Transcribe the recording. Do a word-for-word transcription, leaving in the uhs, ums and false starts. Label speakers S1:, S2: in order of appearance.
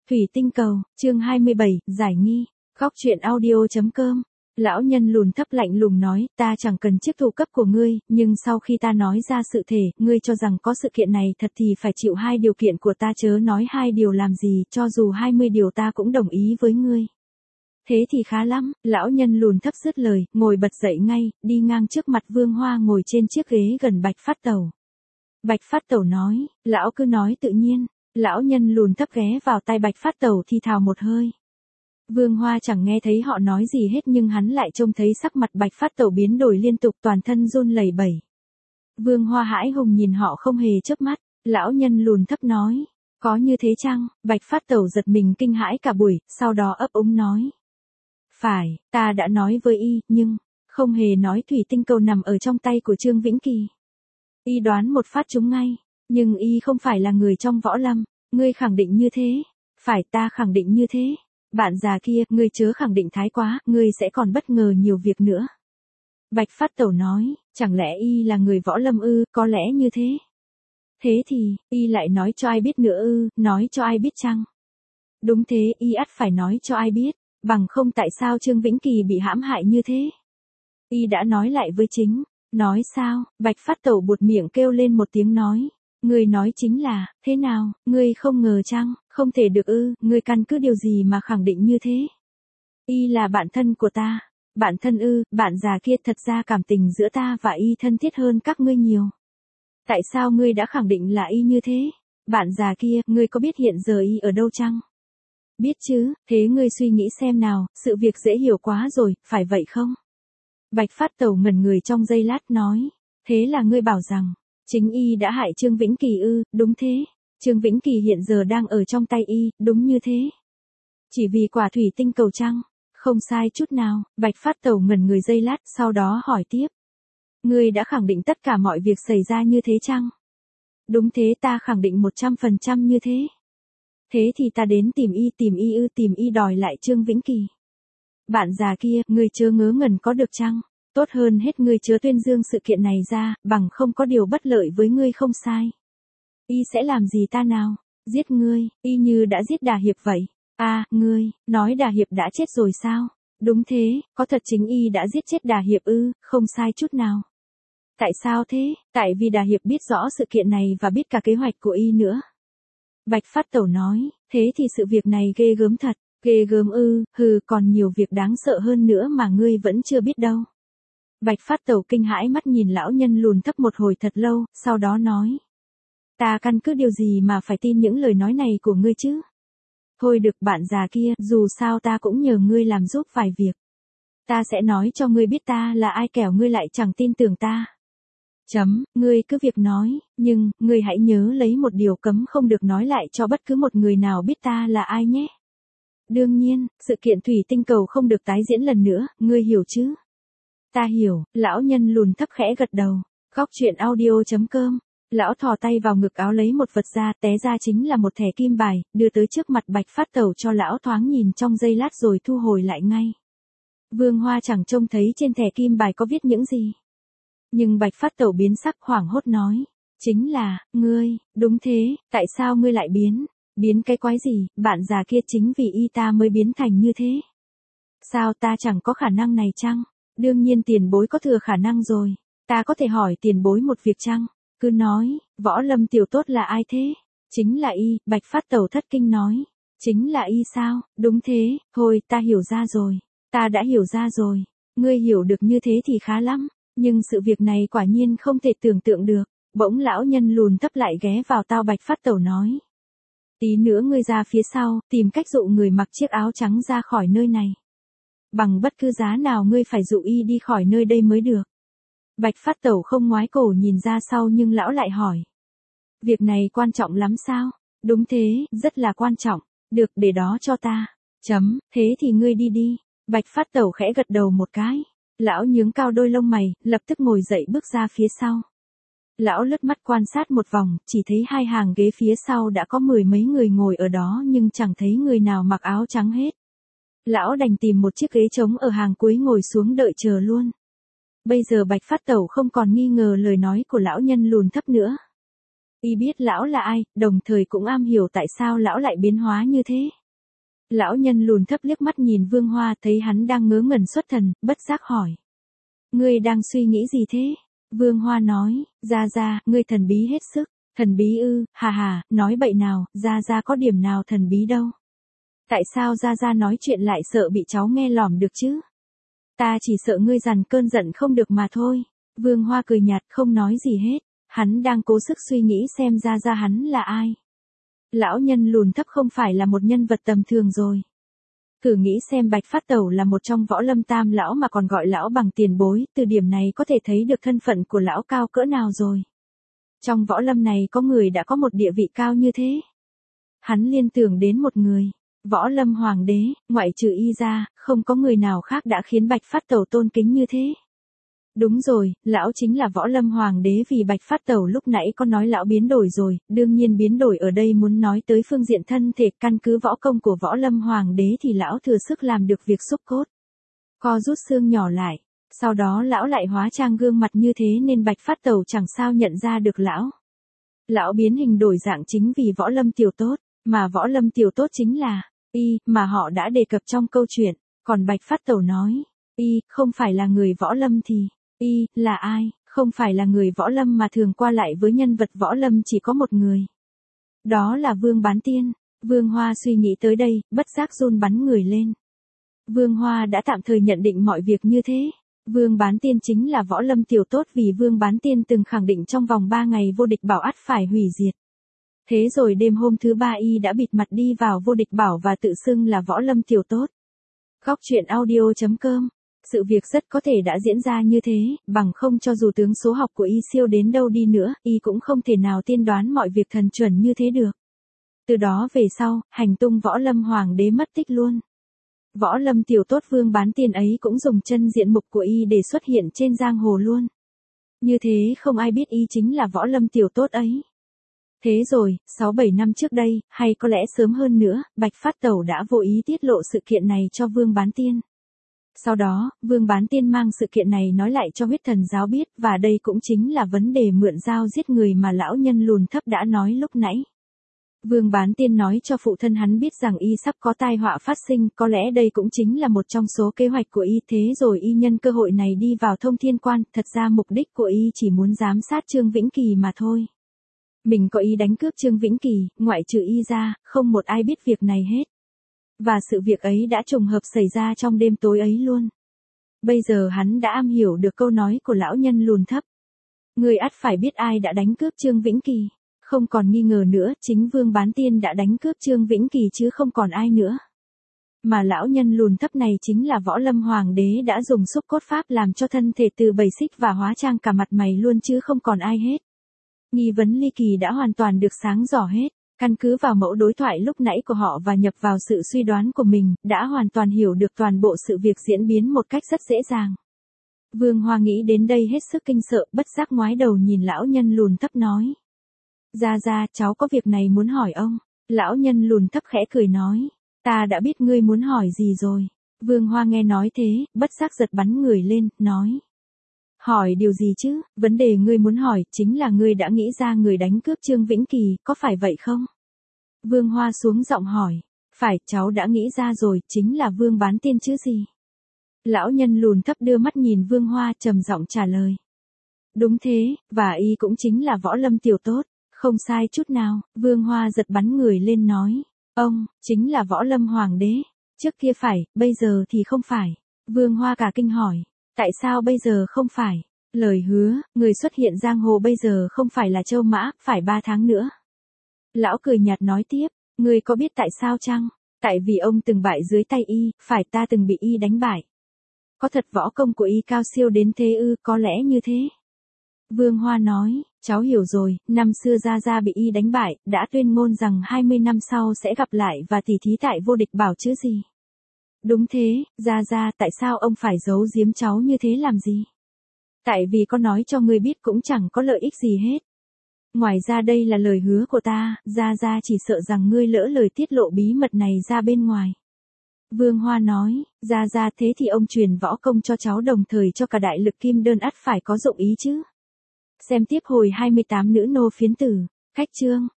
S1: Thủy tinh cầu, chương hai mươi bảy, giải nghi, góc truyện audio.com. Lão nhân lùn thấp lạnh lùng nói, ta chẳng cần chiếc thù cấp của ngươi, nhưng sau khi ta nói ra sự thể, ngươi cho rằng có sự kiện này thật thì phải chịu hai điều kiện của ta, chớ nói hai điều làm gì, cho dù hai mươi điều ta cũng đồng ý với ngươi. Thế thì khá lắm, lão nhân lùn thấp dứt lời, ngồi bật dậy ngay, đi ngang trước mặt Vương Hoa ngồi trên chiếc ghế gần Bạch Phát Tẩu. Bạch Phát Tẩu nói, lão cứ nói tự nhiên. Lão nhân lùn thấp ghé vào tai Bạch Phát Tẩu thì thào một hơi. Vương Hoa chẳng nghe thấy họ nói gì hết, nhưng hắn lại trông thấy sắc mặt Bạch Phát Tẩu biến đổi liên tục, toàn thân run lẩy bẩy. Vương Hoa hãi hùng nhìn họ không hề chớp mắt. Lão nhân lùn thấp nói, có như thế chăng? Bạch Phát Tẩu giật mình kinh hãi cả buổi, sau đó ấp úng nói. Phải, ta đã nói với y, nhưng không hề nói thủy tinh cầu nằm ở trong tay của Trương Vĩnh Kỳ. Y đoán một phát trúng ngay. Nhưng y không phải là người trong võ lâm, ngươi khẳng định như thế. Phải, ta khẳng định như thế. Bạn già kia, ngươi chớ khẳng định thái quá, ngươi sẽ còn bất ngờ nhiều việc nữa. Bạch Phát Tẩu nói, chẳng lẽ y là người võ lâm ư, có lẽ như thế. Thế thì, y lại nói cho ai biết nữa ư, nói cho ai biết chăng? Đúng thế, y ắt phải nói cho ai biết, bằng không tại sao Trương Vĩnh Kỳ bị hãm hại như thế? Y đã nói lại với chính, nói sao? Bạch Phát Tẩu buột miệng kêu lên một tiếng nói. Ngươi nói chính là, thế nào, ngươi không ngờ chăng, không thể được ư, ngươi căn cứ điều gì mà khẳng định như thế? Y là bạn thân của ta. Bạn thân ư, bạn già kia, thật ra cảm tình giữa ta và y thân thiết hơn các ngươi nhiều. Tại sao ngươi đã khẳng định là y như thế? Bạn già kia, ngươi có biết hiện giờ y ở đâu chăng? Biết chứ, thế ngươi suy nghĩ xem nào, sự việc dễ hiểu quá rồi, phải vậy không? Bạch Phát Tẩu ngẩn người trong giây lát nói, thế là ngươi bảo rằng, chính y đã hại Trương Vĩnh Kỳ ư? Đúng thế. Trương Vĩnh Kỳ hiện giờ đang ở trong tay y, đúng như thế. Chỉ vì quả thủy tinh cầu chăng? Không sai chút nào. Bạch Phát Tẩu ngẩn người giây lát, sau đó hỏi tiếp. Ngươi đã khẳng định tất cả mọi việc xảy ra như thế chăng? Đúng thế, ta khẳng định một trăm phần trăm như thế. Thế thì ta đến tìm y, tìm y ư, tìm y đòi lại Trương Vĩnh Kỳ. Bạn già kia, ngươi chớ ngớ ngẩn có được chăng? Tốt hơn hết ngươi chớ tuyên dương sự kiện này ra, bằng không có điều bất lợi với ngươi không sai. Y sẽ làm gì ta nào? Giết ngươi, y như đã giết Đà Hiệp vậy. À, ngươi, nói Đà Hiệp đã chết rồi sao? Đúng thế, có thật chính y đã giết chết Đà Hiệp ư, không sai chút nào. Tại sao thế? Tại vì Đà Hiệp biết rõ sự kiện này và biết cả kế hoạch của y nữa. Bạch Phát Tẩu nói, thế thì sự việc này ghê gớm thật. Ghê gớm ư, hừ, còn nhiều việc đáng sợ hơn nữa mà ngươi vẫn chưa biết đâu. Bạch Phát Tẩu kinh hãi mắt nhìn lão nhân lùn thấp một hồi thật lâu, sau đó nói. Ta căn cứ điều gì mà phải tin những lời nói này của ngươi chứ? Thôi được, bạn già kia, dù sao ta cũng nhờ ngươi làm giúp vài việc. Ta sẽ nói cho ngươi biết ta là ai, kẻo ngươi lại chẳng tin tưởng ta. Chấm, ngươi cứ việc nói, nhưng, ngươi hãy nhớ lấy một điều cấm không được nói lại cho bất cứ một người nào biết ta là ai nhé. Đương nhiên, sự kiện thủy tinh cầu không được tái diễn lần nữa, ngươi hiểu chứ? Ta hiểu, lão nhân lùn thấp khẽ gật đầu. Góc truyện audio.com. Lão thò tay vào ngực áo lấy một vật ra, té ra chính là một thẻ kim bài, đưa tới trước mặt Bạch Phát Tẩu cho lão thoáng nhìn trong giây lát rồi thu hồi lại ngay. Vương Hoa chẳng trông thấy trên thẻ kim bài có viết những gì. Nhưng Bạch Phát Tẩu biến sắc hoảng hốt nói. Chính là, ngươi, đúng thế, tại sao ngươi lại biến? Biến cái quái gì, bạn già kia, chính vì y ta mới biến thành như thế. Sao ta chẳng có khả năng này chăng? Đương nhiên tiền bối có thừa khả năng rồi. Ta có thể hỏi tiền bối một việc chăng? Cứ nói, võ lâm tiểu tốt là ai thế? Chính là y, Bạch Phát Tẩu thất kinh nói. Chính là y sao? Đúng thế, thôi ta hiểu ra rồi. Ta đã hiểu ra rồi. Ngươi hiểu được như thế thì khá lắm. Nhưng sự việc này quả nhiên không thể tưởng tượng được. Bỗng lão nhân lùn thấp lại ghé vào tai Bạch Phát Tẩu nói. Tí nữa ngươi ra phía sau, tìm cách dụ người mặc chiếc áo trắng ra khỏi nơi này. Bằng bất cứ giá nào ngươi phải dụ y đi khỏi nơi đây mới được. Bạch Phát Tẩu không ngoái cổ nhìn ra sau, nhưng lão lại hỏi. Việc này quan trọng lắm sao? Đúng thế, rất là quan trọng. Được, để đó cho ta. Chấm, thế thì ngươi đi đi. Bạch Phát Tẩu khẽ gật đầu một cái. Lão nhướng cao đôi lông mày, lập tức ngồi dậy bước ra phía sau. Lão lướt mắt quan sát một vòng, chỉ thấy hai hàng ghế phía sau đã có mười mấy người ngồi ở đó, nhưng chẳng thấy người nào mặc áo trắng hết. Lão đành tìm một chiếc ghế trống ở hàng cuối ngồi xuống đợi chờ luôn. Bây giờ Bạch Phát Tẩu không còn nghi ngờ lời nói của lão nhân lùn thấp nữa. Y biết lão là ai, đồng thời cũng am hiểu tại sao lão lại biến hóa như thế. Lão nhân lùn thấp liếc mắt nhìn Vương Hoa, thấy hắn đang ngớ ngẩn xuất thần, bất giác hỏi. Ngươi đang suy nghĩ gì thế? Vương Hoa nói, Gia Gia, ngươi thần bí hết sức. Thần bí ư, hà hà, nói bậy nào, Gia Gia có điểm nào thần bí đâu. Tại sao Gia Gia nói chuyện lại sợ bị cháu nghe lỏm được chứ? Ta chỉ sợ ngươi dằn cơn giận không được mà thôi. Vương Hoa cười nhạt không nói gì hết. Hắn đang cố sức suy nghĩ xem Gia Gia hắn là ai. Lão nhân lùn thấp không phải là một nhân vật tầm thường rồi. Thử nghĩ xem Bạch Phát Tẩu là một trong võ lâm tam lão mà còn gọi lão bằng tiền bối, từ điểm này có thể thấy được thân phận của lão cao cỡ nào rồi. Trong võ lâm này có người đã có một địa vị cao như thế. Hắn liên tưởng đến một người, võ lâm hoàng đế, ngoại trừ y ra, không có người nào khác đã khiến Bạch Phát Tẩu tôn kính như thế. Đúng rồi, lão chính là võ lâm hoàng đế vì Bạch Phát Tẩu lúc nãy có nói lão biến đổi rồi, đương nhiên biến đổi ở đây muốn nói tới phương diện thân thể, căn cứ võ công của võ lâm hoàng đế thì lão thừa sức làm được việc xúc cốt. Co rút xương nhỏ lại, sau đó lão lại hóa trang gương mặt như thế nên Bạch Phát Tẩu chẳng sao nhận ra được lão. Lão biến hình đổi dạng chính vì võ lâm tiểu tốt, mà võ lâm tiểu tốt chính là y mà họ đã đề cập trong câu chuyện, còn Bạch Phát Tẩu nói, y không phải là người võ lâm thì y là ai? Không phải là người võ lâm mà thường qua lại với nhân vật võ lâm chỉ có một người. Đó là Vương Bán Tiên. Vương Hoa suy nghĩ tới đây, bất giác run bắn người lên. Vương Hoa đã tạm thời nhận định mọi việc như thế. Vương Bán Tiên chính là võ lâm tiểu tốt vì Vương Bán Tiên từng khẳng định trong vòng ba ngày vô địch bảo ắt phải hủy diệt. Thế rồi đêm hôm thứ ba y đã bịt mặt đi vào vô địch bảo và tự xưng là võ lâm tiểu tốt. Góc truyện audio chấm com. Sự việc rất có thể đã diễn ra như thế, bằng không cho dù tướng số học của y siêu đến đâu đi nữa, y cũng không thể nào tiên đoán mọi việc thần chuẩn như thế được. Từ đó về sau, hành tung võ lâm hoàng đế mất tích luôn. Võ lâm tiểu tốt Vương Bán Tiên ấy cũng dùng chân diện mục của y để xuất hiện trên giang hồ luôn. Như thế không ai biết y chính là võ lâm tiểu tốt ấy. Thế rồi, sáu bảy năm trước đây, hay có lẽ sớm hơn nữa, Bạch Phát Tẩu đã vô ý tiết lộ sự kiện này cho Vương Bán Tiên. Sau đó, Vương Bán Tiên mang sự kiện này nói lại cho huyết thần giáo biết, và đây cũng chính là vấn đề mượn dao giết người mà lão nhân lùn thấp đã nói lúc nãy. Vương Bán Tiên nói cho phụ thân hắn biết rằng y sắp có tai họa phát sinh, có lẽ đây cũng chính là một trong số kế hoạch của y, thế rồi y nhân cơ hội này đi vào Thông Thiên Quan, thật ra mục đích của y chỉ muốn giám sát Trương Vĩnh Kỳ mà thôi. Mình có ý đánh cướp Trương Vĩnh Kỳ, ngoại trừ y ra, không một ai biết việc này hết. Và sự việc ấy đã trùng hợp xảy ra trong đêm tối ấy luôn. Bây giờ hắn đã am hiểu được câu nói của lão nhân lùn thấp. Người ắt phải biết ai đã đánh cướp Trương Vĩnh Kỳ. Không còn nghi ngờ nữa, chính Vương Bán Tiên đã đánh cướp Trương Vĩnh Kỳ chứ không còn ai nữa. Mà lão nhân lùn thấp này chính là võ lâm hoàng đế đã dùng xúc cốt pháp làm cho thân thể từ bầy xích và hóa trang cả mặt mày luôn chứ không còn ai hết. Nghi vấn ly kỳ đã hoàn toàn được sáng rõ hết. Căn cứ vào mẫu đối thoại lúc nãy của họ và nhập vào sự suy đoán của mình, đã hoàn toàn hiểu được toàn bộ sự việc diễn biến một cách rất dễ dàng. Vương Hoa nghĩ đến đây hết sức kinh sợ, bất giác ngoái đầu nhìn lão nhân lùn thấp nói. Gia Gia, cháu có việc này muốn hỏi ông. Lão nhân lùn thấp khẽ cười nói. Ta đã biết ngươi muốn hỏi gì rồi. Vương Hoa nghe nói thế, bất giác giật bắn người lên, nói. Hỏi điều gì chứ, vấn đề ngươi muốn hỏi chính là ngươi đã nghĩ ra người đánh cướp Trương Vĩnh Kỳ, có phải vậy không? Vương Hoa xuống giọng hỏi. Phải, cháu đã nghĩ ra rồi, chính là Vương Bán Tiên chứ gì? Lão nhân lùn thấp đưa mắt nhìn Vương Hoa trầm giọng trả lời. Đúng thế, và y cũng chính là võ lâm tiểu tốt, không sai chút nào. Vương Hoa giật bắn người lên nói. Ông, chính là võ lâm hoàng đế. Trước kia phải, bây giờ thì không phải. Vương Hoa cả kinh hỏi. Tại sao bây giờ không phải? Lời hứa, người xuất hiện giang hồ bây giờ không phải là Châu Mã, phải ba tháng nữa. Lão cười nhạt nói tiếp, người có biết tại sao chăng? Tại vì ông từng bại dưới tay y, phải ta từng bị y đánh bại. Có thật võ công của y cao siêu đến thế ư, có lẽ như thế. Vương Hoa nói, cháu hiểu rồi, năm xưa Gia Gia bị y đánh bại, đã tuyên ngôn rằng hai mươi năm sau sẽ gặp lại và tỉ thí tại vô địch bảo chứ gì. Đúng thế, Gia Gia, tại sao ông phải giấu giếm cháu như thế làm gì? Tại vì con nói cho ngươi biết cũng chẳng có lợi ích gì hết. Ngoài ra đây là lời hứa của ta, Gia Gia chỉ sợ rằng ngươi lỡ lời tiết lộ bí mật này ra bên ngoài. Vương Hoa nói, Gia Gia thế thì ông truyền võ công cho cháu đồng thời cho cả đại lực kim đơn ắt phải có dụng ý chứ. Xem tiếp hồi hai mươi tám nữ nô phiến tử, cách chương.